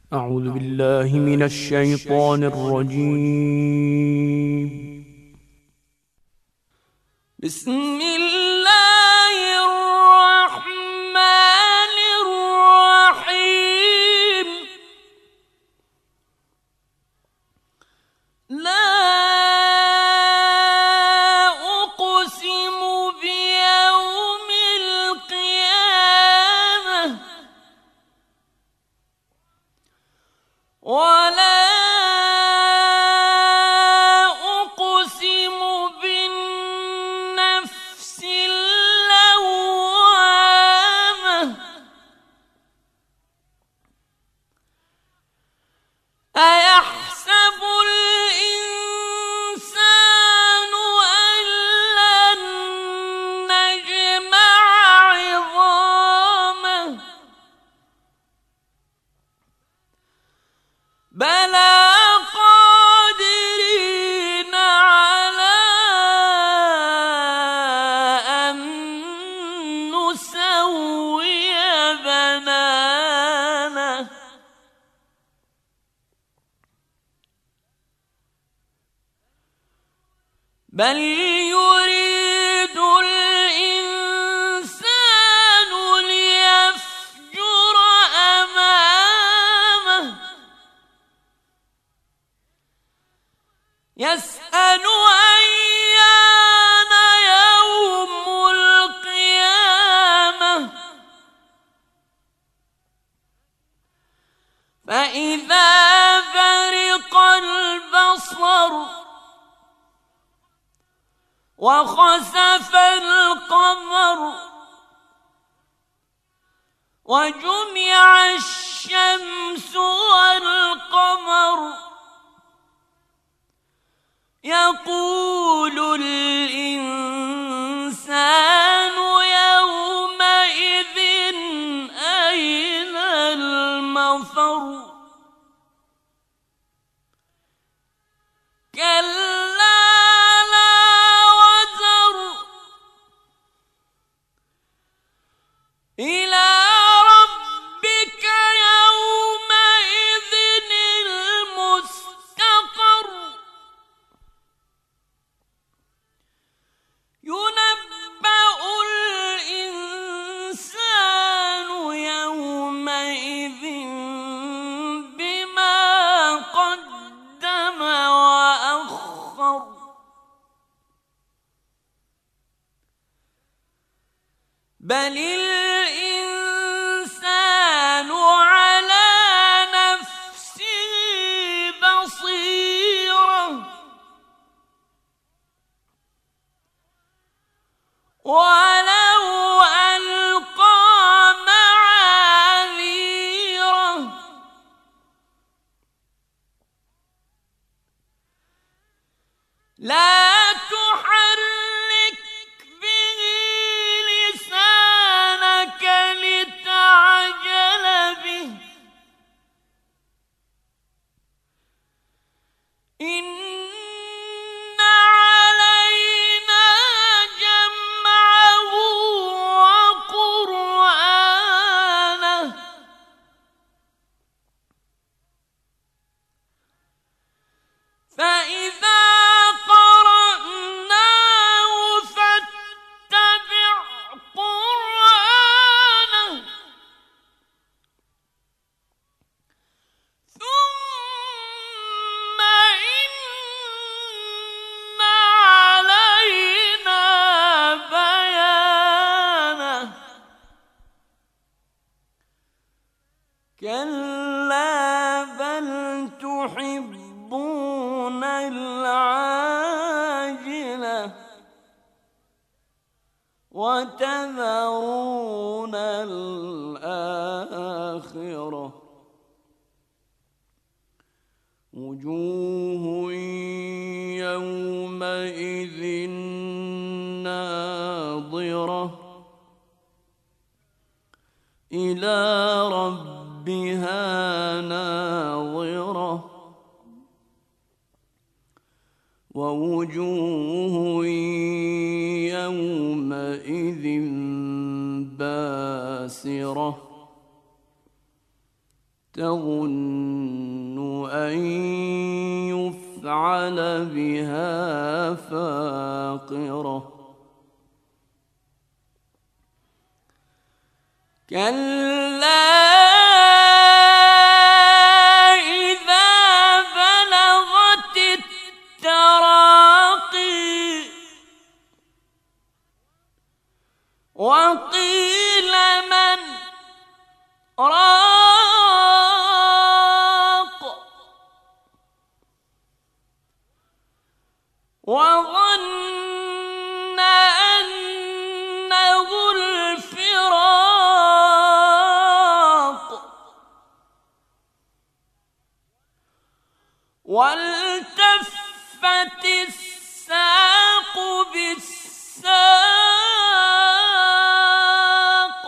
أعوذ بالله من الشيطان الرجيم. بسم الله الرحمن الرحيم. لا أقسم بيوم القيامة ولا أقسم بالنفس اللوامة. أيحسب الإنسان أن لن نجمع عظامه بلى قادرين على أن نسوي بنانه بل يريد الإنسان ليفجر أمامه يسأل أيان يوم القيامة فإذا برق البصر وخسف القمر وجمع الشمس والقمر يقول الإنسان يومئذ أين المفر كلا لا وزر إلى ربك يومئذ المستقر ينبأ الإنسان يومئذ بما قدم وأخر بل الإنسان على نفسه بصيرة ولو ألقى معاذيره لا تحرك به لسانك لتعجل به إن علينا جمعه وقرآنه فإذا قرأناه فاتبع قرآنه ثم إن علينا بيانه كلا بل تحبون العاجلة وتذرون الآخرة وجوه يومئذ ناظرة إلى ربها ناظرة ووجوه يومئذ باسرة تظن أن يفعل بها فاقرة كلا إذا بلغت التراقي وقيل من راق وظن أنه الفراق والتفت الساق بالساق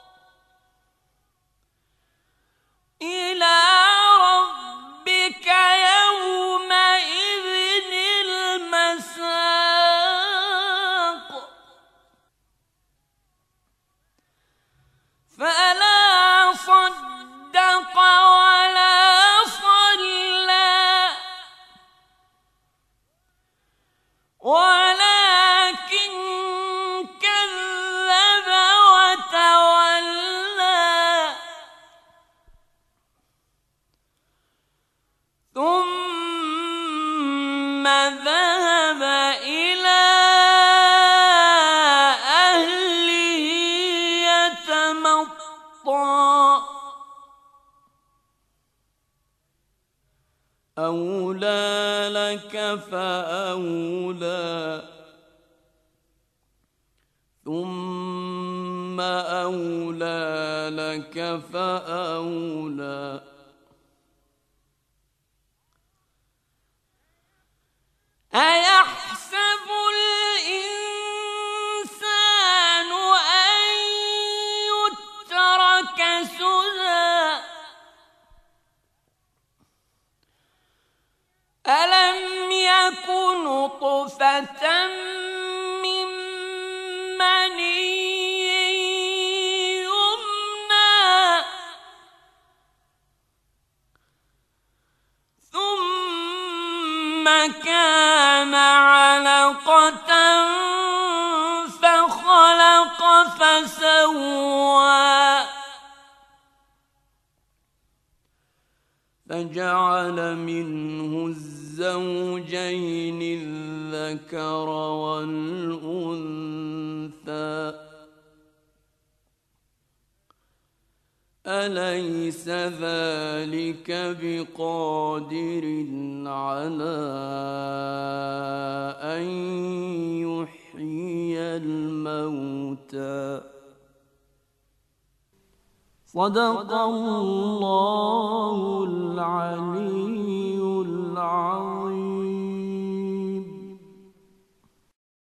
إلى ربك يومئذ المساق فلا صدق ولا صلى ولكن كذب وتولى ثم ذهب إلى أهله يتمطى أولى لك فأولى ثم أولى لك فأولى أيحسب الإنسان أن يترك سدى ألم يكن نطفة من مني يمنى ثم كان علقة فخلق فسوى فجعل منه الزوجين الذكر والأنثى أليس ذلك بقادر على أن يحيي الموتى صدق الله العلي